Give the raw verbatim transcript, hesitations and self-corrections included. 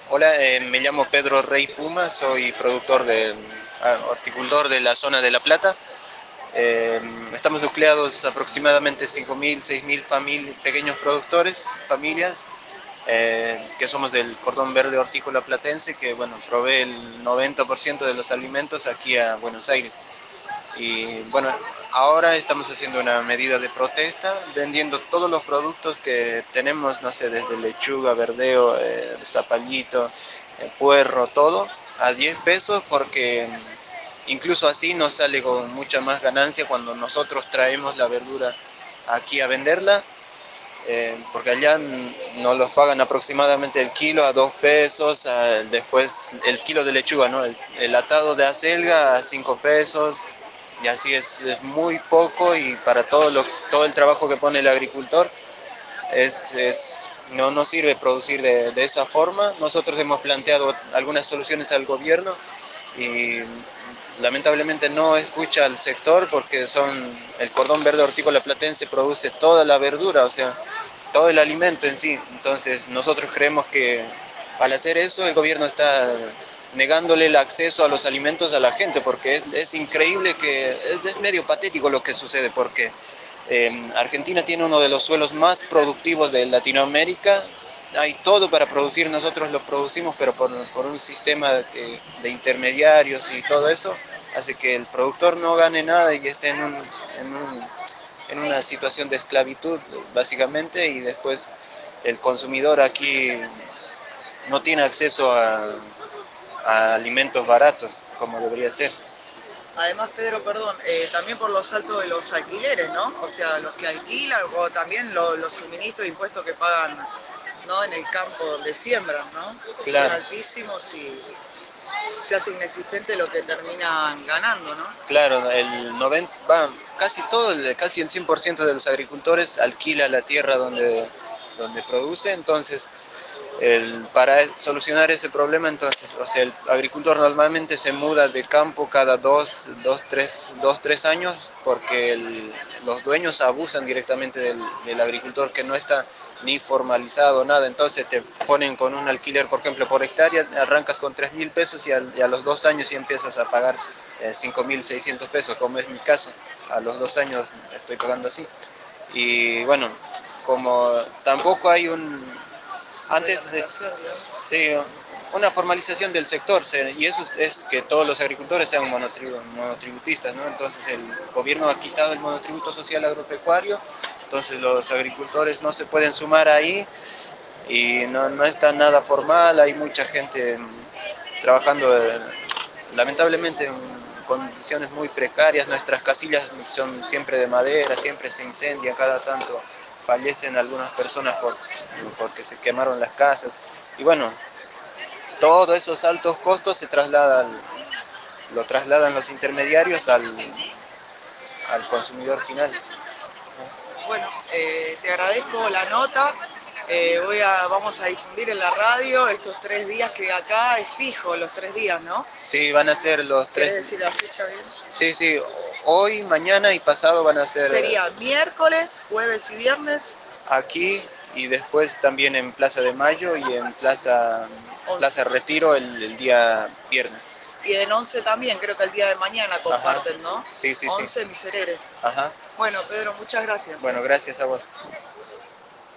Hola, eh, me llamo Pedro Rey Puma, soy productor de ah, horticultor de la zona de La Plata. Eh, estamos nucleados aproximadamente cinco mil, seis mil pequeños productores, familias, eh, que somos del cordón verde hortícola platense, que bueno, provee el noventa por ciento de los alimentos aquí a Buenos Aires. Y bueno, ahora estamos haciendo una medida de protesta, vendiendo todos los productos que tenemos, no sé, desde lechuga, verdeo, eh, zapallito, eh, puerro, todo, a diez pesos, porque incluso así nos sale con mucha más ganancia cuando nosotros traemos la verdura aquí a venderla, eh, porque allá nos los pagan aproximadamente el kilo a dos pesos, a, después el kilo de lechuga, ¿no? El, el atado de acelga a cinco pesos, y así es, es muy poco, y para todo, lo, todo el trabajo que pone el agricultor es, es, no, no sirve producir de, de esa forma. Nosotros hemos planteado algunas soluciones al gobierno y lamentablemente no escucha al sector, porque son el cordón verde hortícola platense produce toda la verdura, o sea, todo el alimento en sí. Entonces nosotros creemos que al hacer eso el gobierno está negándole el acceso a los alimentos a la gente, porque es, es increíble, que es, es medio patético lo que sucede, porque eh, Argentina tiene uno de los suelos más productivos de Latinoamérica. Hay todo para producir, nosotros lo producimos, pero por, por un sistema de, de intermediarios y todo eso, hace que el productor no gane nada y esté en, un, en, un, en una situación de esclavitud, básicamente, y después el consumidor aquí no tiene acceso a, a alimentos baratos como debería ser. Además, Pedro, perdón, eh, también por los altos de los alquileres, ¿no? O sea, los que alquilan o también lo- los suministros de impuestos que pagan, ¿no? En el campo donde siembran, ¿no? Son Claro, altísimos y se hace inexistente lo que terminan ganando, ¿no? claro, el noventa, va, casi todo, el- casi el cien por ciento de los agricultores alquila la tierra donde, donde produce. Entonces el, para solucionar ese problema, entonces, o sea, el agricultor normalmente se muda de campo cada dos, dos, tres, dos, tres años, porque el, los dueños abusan directamente del, del agricultor que no está ni formalizado, nada. Entonces te ponen con un alquiler, por ejemplo, por hectárea, arrancas con tres mil pesos y, al, y a los dos años ya empiezas a pagar eh, cinco mil seiscientos pesos, como es mi caso. A los dos años estoy pagando así. Y bueno, como tampoco hay un, antes de, sí, una formalización del sector, y eso es, es que todos los agricultores sean monotribu, monotributistas, ¿no? Entonces el gobierno ha quitado el monotributo social agropecuario, entonces los agricultores no se pueden sumar ahí, y no, no está nada formal. Hay mucha gente trabajando, eh, lamentablemente, en condiciones muy precarias. Nuestras casillas son siempre de madera, siempre se incendian, cada tanto fallecen algunas personas por, porque se quemaron las casas. Y bueno, todos esos altos costos se trasladan, lo trasladan los intermediarios al, al consumidor final. Bueno, eh, te agradezco la nota. Eh, voy a, vamos a difundir en la radio estos tres días que acá es fijo, los tres días, ¿no? Sí, van a ser los ¿Querés tres. decir la fecha bien? Sí, sí, hoy, mañana y pasado van a ser Sería miércoles, jueves y viernes. aquí, y después también en Plaza de Mayo y en Plaza, Plaza Retiro el, el día viernes. Y en once también, creo que el día de mañana comparten, Ajá. ¿no? Sí, sí, sí. once Miserere. Ajá. Bueno, Pedro, muchas gracias. Bueno, ¿eh? gracias a vos.